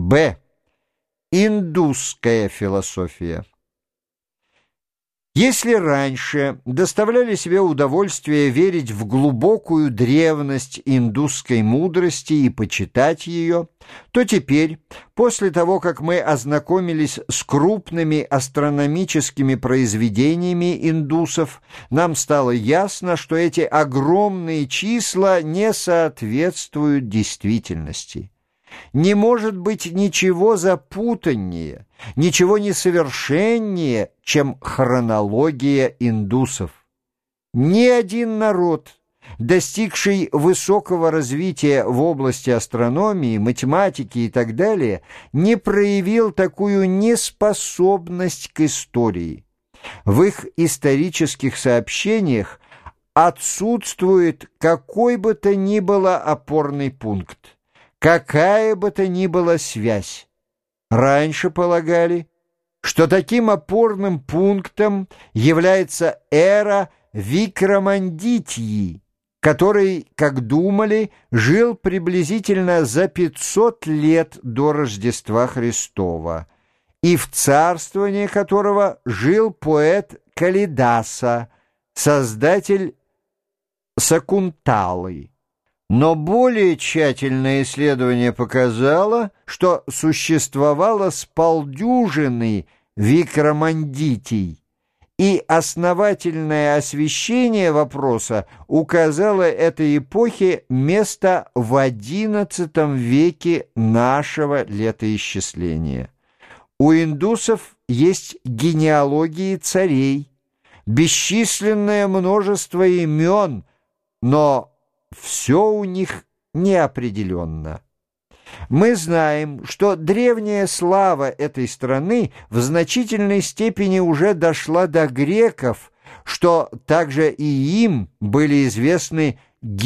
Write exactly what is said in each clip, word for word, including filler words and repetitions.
Б. Индусская философия. Если раньше доставляли себе удовольствие верить в глубокую древность индусской мудрости и почитать ее, то теперь, после того, как мы ознакомились с крупными астрономическими произведениями индусов, нам стало ясно, что эти огромные числа не соответствуют действительности. Не может быть ничего запутаннее, ничего несовершеннее, чем хронология индусов. Ни один народ, достигший высокого развития в области астрономии, математики и так далее, не проявил такую неспособность к истории. В их исторических сообщениях отсутствует какой бы то ни было опорный пункт, какая бы то ни была связь. Раньше полагали, что таким опорным пунктом является эра Викрамандитьи, который, как думали, жил приблизительно за пятьсот лет до Рождества Христова, и в царствовании которого жил поэт Калидаса, создатель Сакунталы. Но более тщательное исследование показало, что существовало с полдюжины Викрамандитий, и основательное освещение вопроса указало этой эпохе место в одиннадцатом веке нашего летоисчисления. У индусов есть генеалогии царей, бесчисленное множество имен, но все у них неопределенно. Мы знаем, что древняя слава этой страны в значительной степени уже дошла до греков, что также и им были известны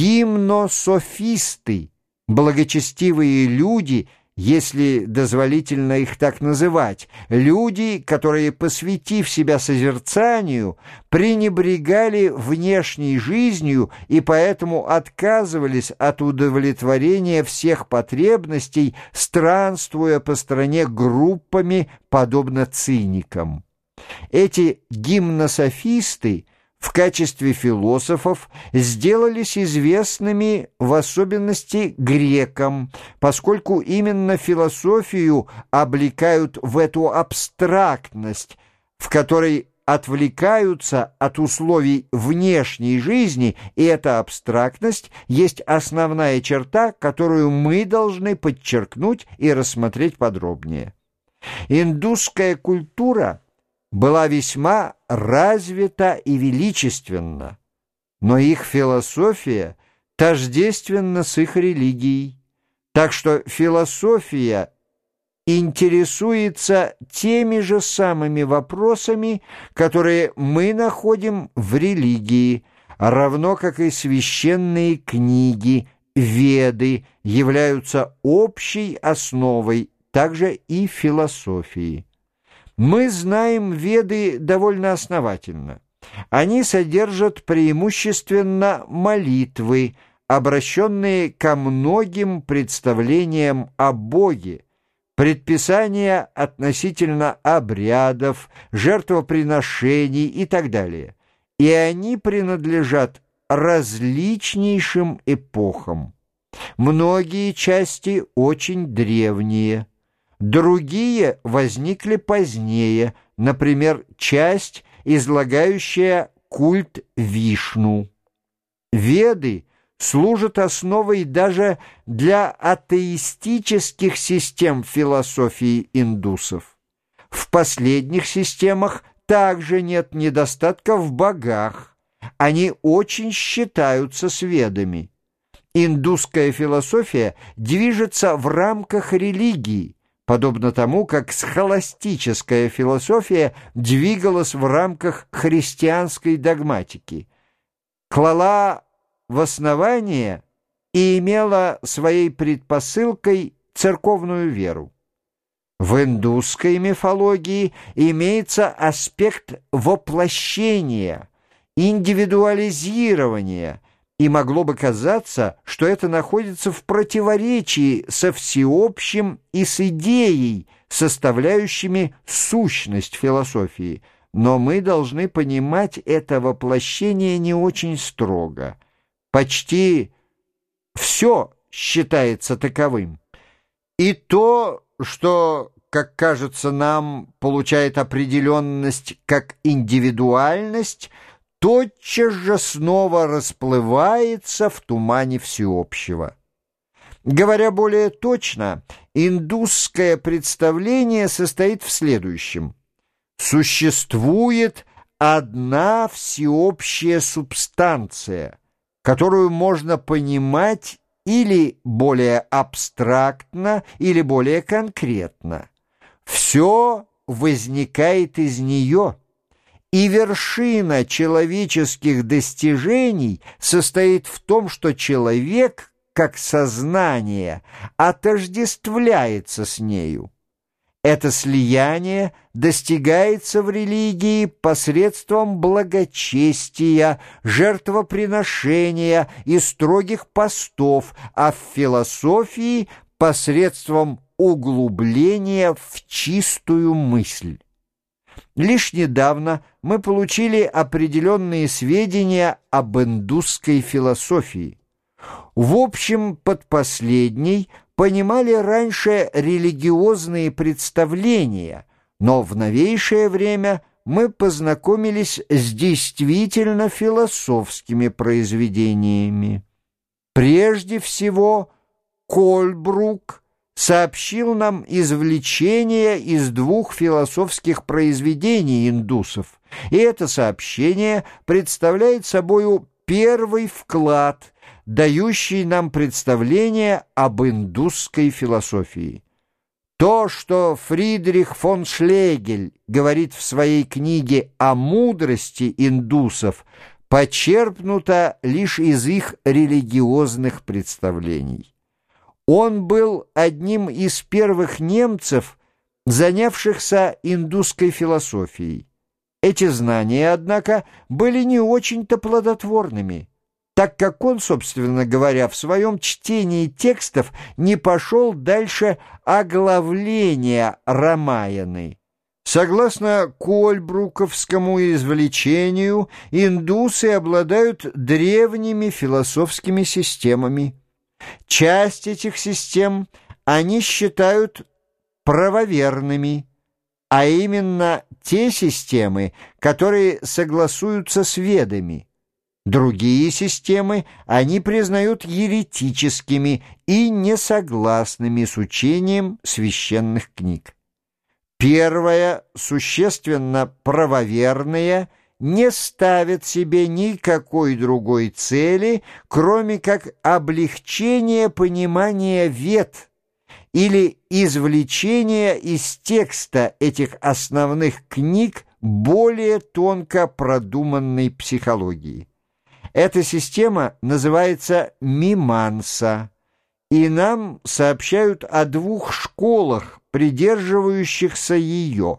гимнософисты, благочестивые люди, если дозволительно их так называть, люди, которые, посвятив себя созерцанию, пренебрегали внешней жизнью и поэтому отказывались от удовлетворения всех потребностей, странствуя по стране группами, подобно циникам. Эти гимнософисты в качестве философов сделались известными в особенности грекам, поскольку именно философию облекают в эту абстрактность, в которой отвлекаются от условий внешней жизни, и эта абстрактность есть основная черта, которую мы должны подчеркнуть и рассмотреть подробнее. Индусская культура была весьма развита и величественна, но их философия тождественна с их религией, так что философия интересуется теми же самыми вопросами, которые мы находим в религии, равно как и священные книги, Веды, являются общей основой также и философии. Мы знаем Веды довольно основательно. Они содержат преимущественно молитвы, обращенные ко многим представлениям о Боге, предписания относительно обрядов, жертвоприношений и так далее. И они принадлежат различнейшим эпохам. Многие части очень древние. Другие возникли позднее, например, часть, излагающая культ Вишну. Веды служат основой даже для атеистических систем философии индусов. В последних системах также нет недостатка в богах, они очень считаются с Ведами. Индусская философия движется в рамках религии, подобно тому, как схоластическая философия двигалась в рамках христианской догматики. Клала в основание и имела своей предпосылкой церковную веру. В индусской мифологии имеется аспект воплощения, индивидуализирования и могло бы казаться, что это находится в противоречии со всеобщим и с идеей, составляющими сущность философии. Но мы должны понимать это воплощение не очень строго. Почти все считается таковым. И то, что, как кажется нам, получает определенность как индивидуальность, тотчас же снова расплывается в тумане всеобщего. Говоря более точно, индусское представление состоит в следующем. Существует одна всеобщая субстанция, которую можно понимать или более абстрактно, или более конкретно. Все возникает из нее, и вершина человеческих достижений состоит в том, что человек, как сознание, отождествляется с нею. Это слияние достигается в религии посредством благочестия, жертвоприношения и строгих постов, а в философии посредством углубления в чистую мысль. Лишь недавно мы получили определенные сведения об индусской философии. В общем, под последней понимали раньше религиозные представления, но в новейшее время мы познакомились с действительно философскими произведениями. Прежде всего, Кольбрук сообщил нам извлечение из двух философских произведений индусов, и это сообщение представляет собою первый вклад, дающий нам представление об индусской философии. То, что Фридрих фон Шлегель говорит в своей книге о мудрости индусов, почерпнуто лишь из их религиозных представлений. Он был одним из первых немцев, занявшихся индусской философией. Эти знания, однако, были не очень-то плодотворными, так как он, собственно говоря, в своем чтении текстов не пошел дальше оглавления Рамаяны. Согласно Кольбруковскому извлечению, индусы обладают древними философскими системами. Часть этих систем они считают правоверными, а именно те системы, которые согласуются с Ведами. Другие системы они признают еретическими и несогласными с учением священных книг. Первая, существенно правоверная, не ставит себе никакой другой цели, кроме как облегчение понимания Вед или извлечение из текста этих основных книг более тонко продуманной психологии. Эта система называется миманса, и нам сообщают о двух школах, придерживающихся ее.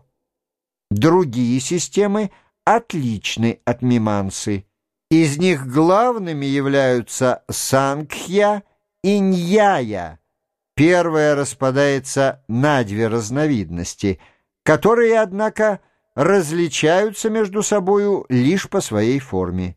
Другие системы отличны от мимансы. Из них главными являются Сангхья и Ньяя. Первая распадается на две разновидности, которые, однако, различаются между собою лишь по своей форме.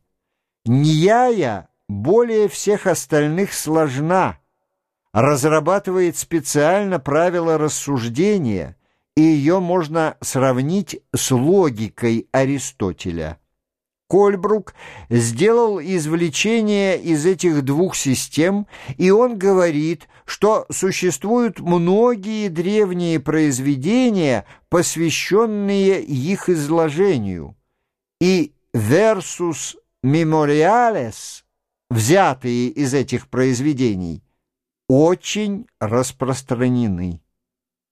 Ньяя более всех остальных сложна, разрабатывает специально правила рассуждения, и ее можно сравнить с логикой Аристотеля. Кольбрук сделал извлечение из этих двух систем, и он говорит, что существуют многие древние произведения, посвященные их изложению, и «versus memoriales», взятые из этих произведений, очень распространены.